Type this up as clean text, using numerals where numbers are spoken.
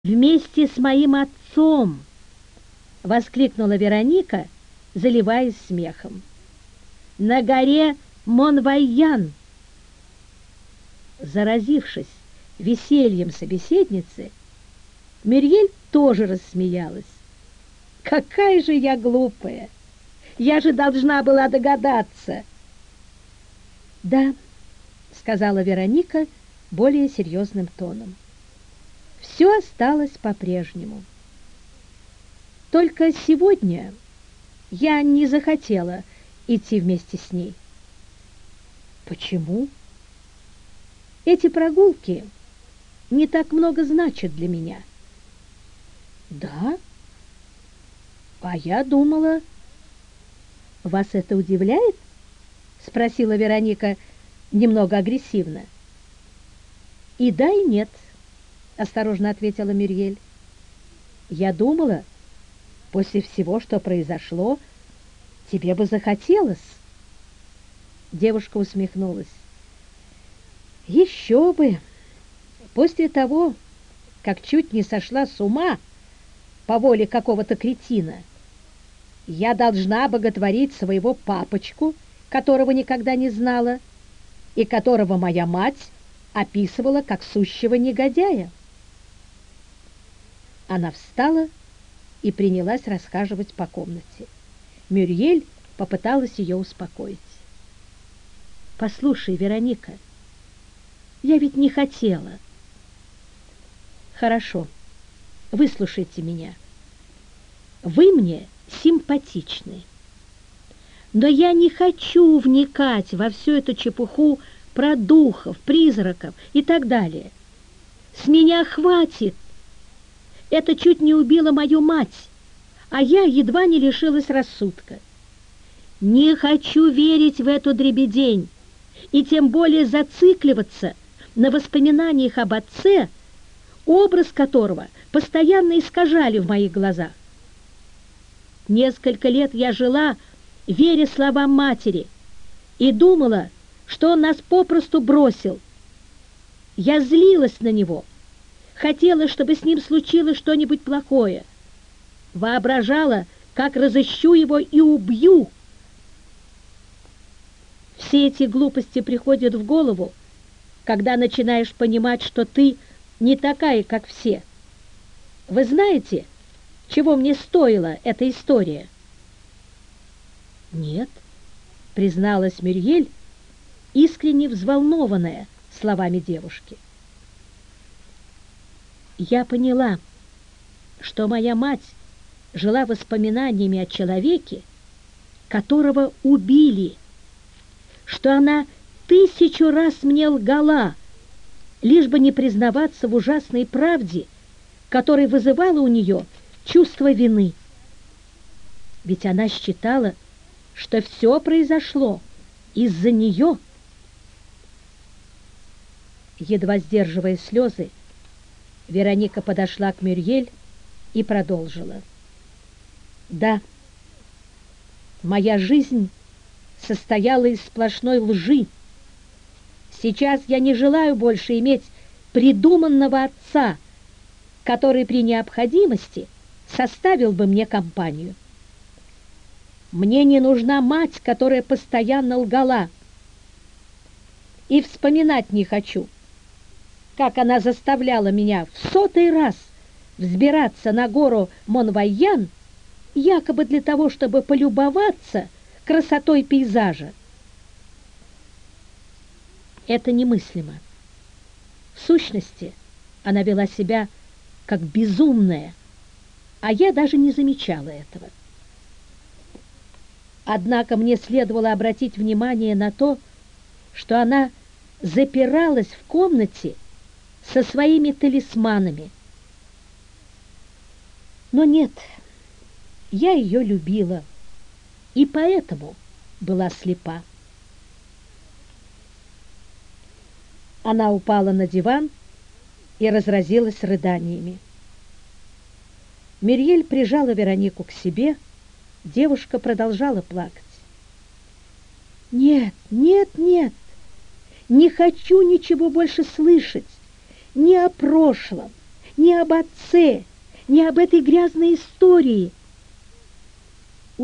вместе с моим отцом!» — воскликнула Вероника, заливаясь смехом. «На горе Монвайян!» Заразившись весельем собеседницы, Мюриель тоже рассмеялась. «Какая же я глупая! Я же должна была догадаться!» «Да», — сказала Вероника более серьезным тоном, — «все осталось по-прежнему. Только сегодня я не захотела идти вместе с ней». «Почему?» «Эти прогулки не так много значат для меня». «Да? А я думала...» «Вас это удивляет?» — спросила Вероника немного агрессивно. «И да, и нет», — осторожно ответила Мюриель. «Я думала, после всего, что произошло, тебе бы захотелось». Девушка усмехнулась. «Еще бы! После того, как чуть не сошла с ума по воле какого-то кретина, я должна боготворить своего папочку, которого никогда не знала, и которого моя мать описывала как сущего негодяя». Она встала и принялась расхаживать по комнате. Мюриель попыталась ее успокоить. «Послушай, Вероника, я ведь не хотела». «Хорошо, выслушайте меня. Вы мне симпатичны, но я не хочу вникать во всю эту чепуху про духов, призраков и так далее. С меня хватит. Это чуть не убило мою мать, а я едва не лишилась рассудка. Не хочу верить в эту дребедень и тем более зацикливаться на воспоминаниях об отце, образ которого постоянно искажали в моих глазах. Несколько лет я жила, веря словам матери, и думала, что он нас попросту бросил. Я злилась на него, хотела, чтобы с ним случилось что-нибудь плохое, воображала, как разыщу его и убью. Все эти глупости приходят в голову, когда начинаешь понимать, что ты не такая, как все. Вы знаете, чего мне стоила эта история?» «Нет», — призналась Мюриель, искренне взволнованная словами девушки. «Я поняла, что моя мать жила воспоминаниями о человеке, которого убили, что она 1000 раз мне лгала, лишь бы не признаваться в ужасной правде, которая вызывала у нее чувство вины. Ведь она считала, что все произошло из-за нее». Едва сдерживая слезы, Вероника подошла к Мюриель и продолжила. «Да, моя жизнь состояла из сплошной лжи. Сейчас я не желаю больше иметь придуманного отца, который при необходимости составил бы мне компанию. Мне не нужна мать, которая постоянно лгала. И вспоминать не хочу, как она заставляла меня в 100-й раз взбираться на гору Монвайян, якобы для того, чтобы полюбоваться красотой пейзажа. Это немыслимо. В сущности, она вела себя как безумная, а я даже не замечала этого. Однако мне следовало обратить внимание на то, что она запиралась в комнате со своими талисманами. Но нет, я ее любила, и поэтому была слепа. Она упала на диван и разразилась рыданиями. Мюриель прижала Веронику к себе, девушка продолжала плакать. «Нет, нет, нет, не хочу ничего больше слышать, ни о прошлом, ни об отце, ни об этой грязной истории,